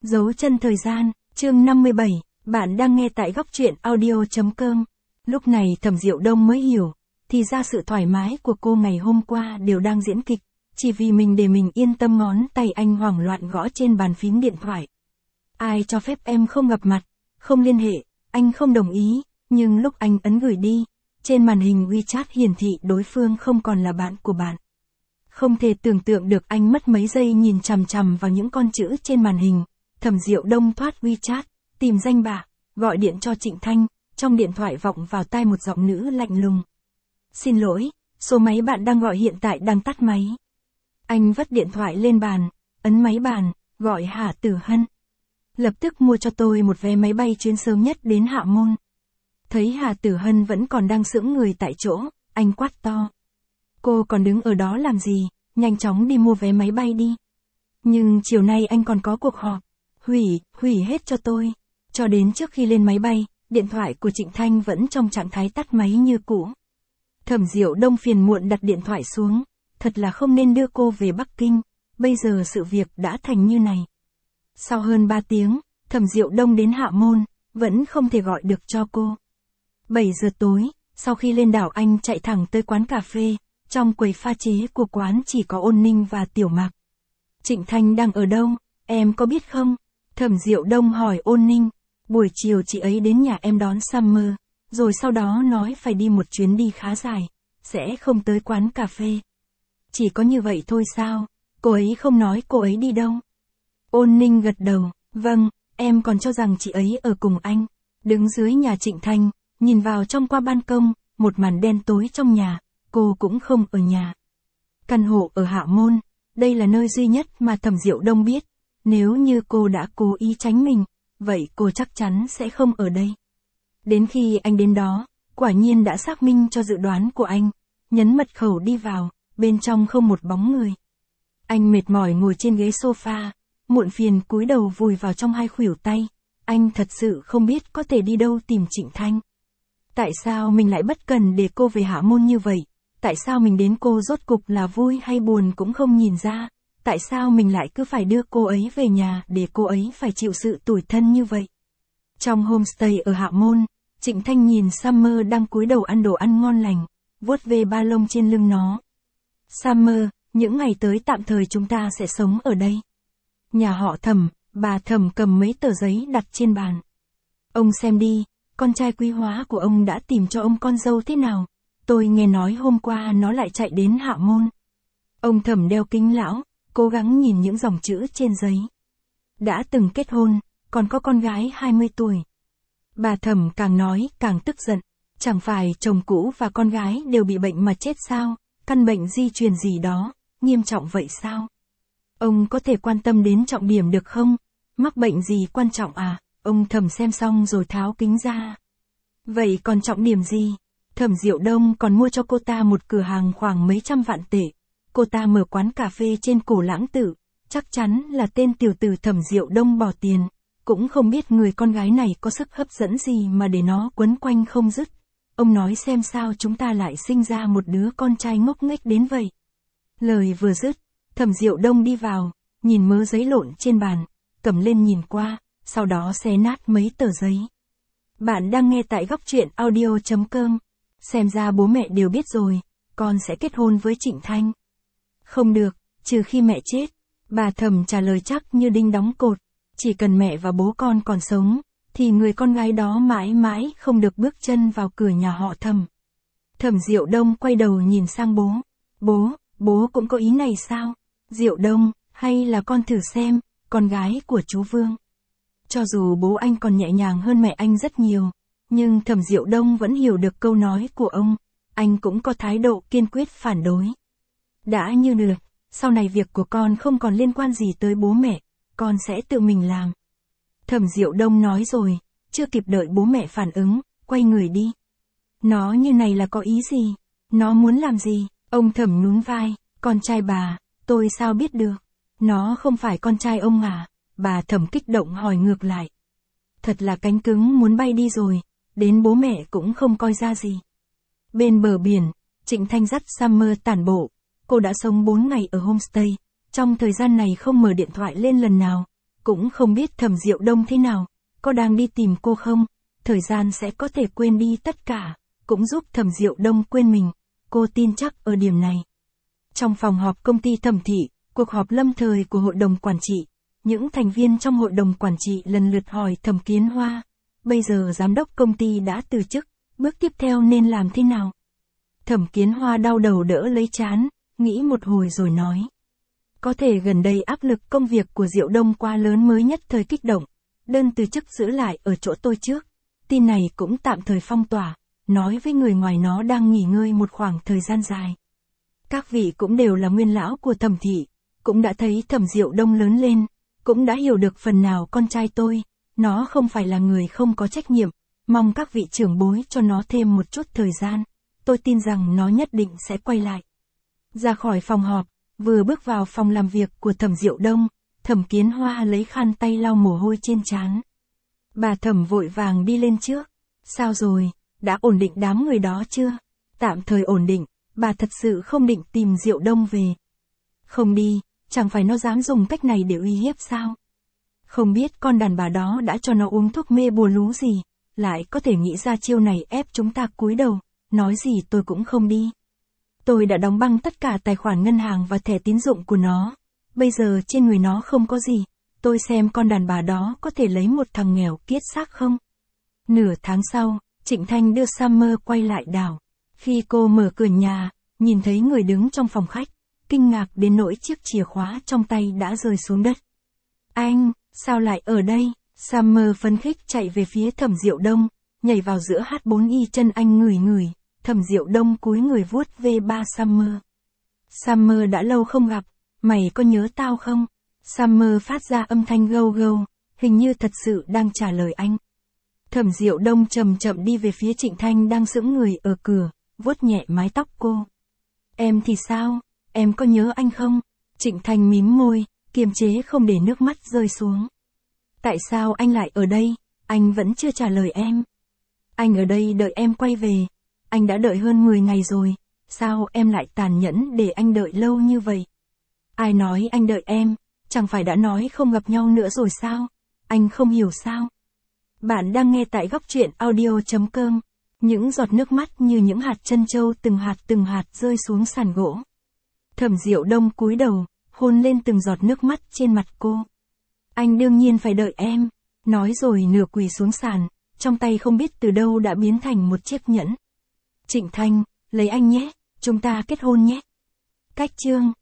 Dấu chân thời gian, chương 57, bạn đang nghe tại góc truyện audio.com. Lúc này Thẩm Diệu Đông mới hiểu, thì ra sự thoải mái của cô ngày hôm qua đều đang diễn kịch, chỉ vì mình để mình yên tâm. Ngón tay anh hoảng loạn gõ trên bàn phím điện thoại. Ai cho phép em không gặp mặt, không liên hệ, anh không đồng ý, nhưng lúc anh ấn gửi đi, trên màn hình WeChat hiển thị đối phương không còn là bạn của bạn. Không thể tưởng tượng được anh mất mấy giây nhìn chằm chằm vào những con chữ trên màn hình. Thẩm Diệu Đông thoát WeChat, tìm danh bạ, gọi điện cho Trịnh Thanh, trong điện thoại vọng vào tai một giọng nữ lạnh lùng. Xin lỗi, số máy bạn đang gọi hiện tại đang tắt máy. Anh vất điện thoại lên bàn, ấn máy bàn, gọi Hà Tử Hân. Lập tức mua cho tôi một vé máy bay chuyến sớm nhất đến Hạ Môn. Thấy Hà Tử Hân vẫn còn đang sững người tại chỗ, anh quát to. Cô còn đứng ở đó làm gì, nhanh chóng đi mua vé máy bay đi. Nhưng chiều nay anh còn có cuộc họp. Hủy hết cho tôi. Cho đến trước khi lên máy bay, điện thoại của Trịnh Thanh vẫn trong trạng thái tắt máy như cũ. Thẩm Diệu Đông phiền muộn đặt điện thoại xuống. Thật là không nên đưa cô về Bắc Kinh, bây giờ sự việc đã thành như này. Sau hơn 3 tiếng, Thẩm Diệu Đông đến Hạ Môn, vẫn không thể gọi được cho cô. 7 giờ tối, sau khi lên đảo anh chạy thẳng tới quán cà phê, trong quầy pha chế của quán chỉ có Ôn Ninh và Tiểu Mạc. Trịnh Thanh đang ở đâu, em có biết không? Thẩm Diệu Đông hỏi Ôn Ninh. Buổi chiều chị ấy đến nhà em đón Summer, rồi sau đó nói phải đi một chuyến đi khá dài, sẽ không tới quán cà phê. Chỉ có như vậy thôi sao? Cô ấy không nói cô ấy đi đâu. Ôn Ninh gật đầu, vâng, em còn cho rằng chị ấy ở cùng anh. Đứng dưới nhà Trịnh Thanh, nhìn vào trong qua ban công, một màn đen tối trong nhà, cô cũng không ở nhà. Căn hộ ở Hạ Môn, đây là nơi duy nhất mà Thẩm Diệu Đông biết. Nếu như cô đã cố ý tránh mình, vậy cô chắc chắn sẽ không ở đây. Đến khi anh đến đó, quả nhiên đã xác minh cho dự đoán của anh, nhấn mật khẩu đi vào, bên trong không một bóng người. Anh mệt mỏi ngồi trên ghế sofa, muộn phiền cúi đầu vùi vào trong hai khuỷu tay. Anh thật sự không biết có thể đi đâu tìm Trịnh Thanh. Tại sao mình lại bất cần để cô về Hạ Môn như vậy? Tại sao mình đến cô rốt cục là vui hay buồn cũng không nhìn ra? Tại sao mình lại cứ phải đưa cô ấy về nhà để cô ấy phải chịu sự tủi thân như vậy? Trong homestay ở Hạ Môn, Trịnh Thanh nhìn Summer đang cúi đầu ăn đồ ăn ngon lành, vuốt ve ba lông trên lưng nó. Summer, những ngày tới tạm thời chúng ta sẽ sống ở đây. Nhà họ Thẩm, bà Thẩm cầm mấy tờ giấy đặt trên bàn. Ông xem đi, con trai quý hóa của ông đã tìm cho ông con dâu thế nào? Tôi nghe nói hôm qua nó lại chạy đến Hạ Môn. Ông Thẩm đeo kính lão, cố gắng nhìn những dòng chữ trên giấy. Đã từng kết hôn, còn có con gái 20 tuổi. Bà Thẩm càng nói càng tức giận. Chẳng phải chồng cũ và con gái đều bị bệnh mà chết sao? Căn bệnh di truyền gì đó, nghiêm trọng vậy sao? Ông có thể quan tâm đến trọng điểm được không? Mắc bệnh gì quan trọng à? Ông Thẩm xem xong rồi tháo kính ra. Vậy còn trọng điểm gì? Thẩm Diệu Đông còn mua cho cô ta một cửa hàng khoảng mấy trăm vạn tệ. Cô ta mở quán cà phê trên Cổ Lãng Tự. Chắc chắn là tên tiểu tử Thẩm Diệu Đông bỏ tiền. Cũng không biết người con gái này có sức hấp dẫn gì mà để nó quấn quanh không dứt. Ông nói xem sao chúng ta lại sinh ra một đứa con trai ngốc nghếch đến vậy. Lời vừa dứt, Thẩm Diệu Đông đi vào, nhìn mớ giấy lộn trên bàn, cầm lên nhìn qua, sau đó xé nát mấy tờ giấy. Bạn đang nghe tại góc truyện audio.com. Xem ra bố mẹ đều biết rồi, con sẽ kết hôn với Trịnh Thanh. Không được, trừ khi mẹ chết. Bà Thẩm trả lời chắc như đinh đóng cột. Chỉ cần mẹ và bố con còn sống, thì người con gái đó mãi mãi không được bước chân vào cửa nhà họ Thẩm. Thẩm Diệu Đông quay đầu nhìn sang bố. Bố cũng có ý này sao? Diệu Đông, hay là con thử xem, con gái của chú Vương. Cho dù bố anh còn nhẹ nhàng hơn mẹ anh rất nhiều, nhưng Thẩm Diệu Đông vẫn hiểu được câu nói của ông. Anh cũng có thái độ kiên quyết phản đối. Đã như được, sau này việc của con không còn liên quan gì tới bố mẹ, con sẽ tự mình làm. Thẩm Diệu Đông nói rồi, chưa kịp đợi bố mẹ phản ứng, quay người đi. Nó như này là có ý gì? Nó muốn làm gì? Ông Thẩm nhún vai, con trai bà, tôi sao biết được? Nó không phải con trai ông à? Bà Thẩm kích động hỏi ngược lại. Thật là cánh cứng muốn bay đi rồi, đến bố mẹ cũng không coi ra gì. Bên bờ biển, Trịnh Thanh dắt Summer tản bộ. Cô đã sống 4 ngày ở homestay, trong thời gian này không mở điện thoại lên lần nào. Cũng không biết Thẩm Diệu Đông thế nào, có đang đi tìm cô không? Thời gian sẽ có thể quên đi tất cả, cũng giúp Thẩm Diệu Đông quên mình. Cô tin chắc ở điểm này. Trong phòng họp công ty Thẩm thị, cuộc họp lâm thời của hội đồng quản trị, những thành viên trong hội đồng quản trị lần lượt hỏi Thẩm Kiến Hoa, bây giờ giám đốc công ty đã từ chức, bước tiếp theo nên làm thế nào? Thẩm Kiến Hoa đau đầu đỡ lấy trán, nghĩ một hồi rồi nói. Có thể gần đây áp lực công việc của Diệu Đông quá lớn mới nhất thời kích động, đơn từ chức giữ lại ở chỗ tôi trước. Tin này cũng tạm thời phong tỏa, nói với người ngoài nó đang nghỉ ngơi một khoảng thời gian dài. Các vị cũng đều là nguyên lão của Thẩm thị, cũng đã thấy Thẩm Diệu Đông lớn lên, cũng đã hiểu được phần nào con trai tôi, nó không phải là người không có trách nhiệm, mong các vị trưởng bối cho nó thêm một chút thời gian, tôi tin rằng nó nhất định sẽ quay lại. Ra khỏi phòng họp, vừa bước vào phòng làm việc của Thẩm Diệu Đông, Thẩm Kiến Hoa lấy khăn tay lau mồ hôi trên trán. Bà Thẩm vội vàng đi lên trước. Sao rồi, đã ổn định đám người đó chưa? Tạm thời ổn định, bà thật sự không định tìm Diệu Đông về. Không đi, chẳng phải nó dám dùng cách này để uy hiếp sao? Không biết con đàn bà đó đã cho nó uống thuốc mê bùa lú gì, lại có thể nghĩ ra chiêu này ép chúng ta cúi đầu, nói gì tôi cũng không đi. Tôi đã đóng băng tất cả tài khoản ngân hàng và thẻ tín dụng của nó, bây giờ trên người nó không có gì, tôi xem con đàn bà đó có thể lấy một thằng nghèo kiết xác không? Nửa tháng sau, Trịnh Thanh đưa Summer quay lại đảo. Khi cô mở cửa nhà, nhìn thấy người đứng trong phòng khách, kinh ngạc đến nỗi chiếc chìa khóa trong tay đã rơi xuống đất. Anh, sao lại ở đây? Summer phấn khích chạy về phía Thẩm Diệu Đông, nhảy vào giữa H4Y chân anh ngửi ngửi. Thẩm Diệu Đông cúi người vuốt ve ba Summer. Summer đã lâu không gặp, mày có nhớ tao không? Summer phát ra âm thanh gâu gâu, hình như thật sự đang trả lời anh. Thẩm Diệu Đông chậm chậm đi về phía Trịnh Thanh đang sững người ở cửa, vuốt nhẹ mái tóc cô. Em thì sao? Em có nhớ anh không? Trịnh Thanh mím môi, kiềm chế không để nước mắt rơi xuống. Tại sao anh lại ở đây? Anh vẫn chưa trả lời em. Anh ở đây đợi em quay về. Anh đã đợi hơn 10 ngày rồi, sao em lại tàn nhẫn để anh đợi lâu như vậy? Ai nói anh đợi em, chẳng phải đã nói không gặp nhau nữa rồi sao? Anh không hiểu sao? Bạn đang nghe tại góc truyện audio.com. Những giọt nước mắt như những hạt trân châu từng hạt rơi xuống sàn gỗ. Thẩm Diệu Đông cúi đầu, hôn lên từng giọt nước mắt trên mặt cô. Anh đương nhiên phải đợi em, nói rồi nửa quỳ xuống sàn, trong tay không biết từ đâu đã biến thành một chiếc nhẫn. Trịnh Thanh, lấy anh nhé, chúng ta kết hôn nhé. Cách chương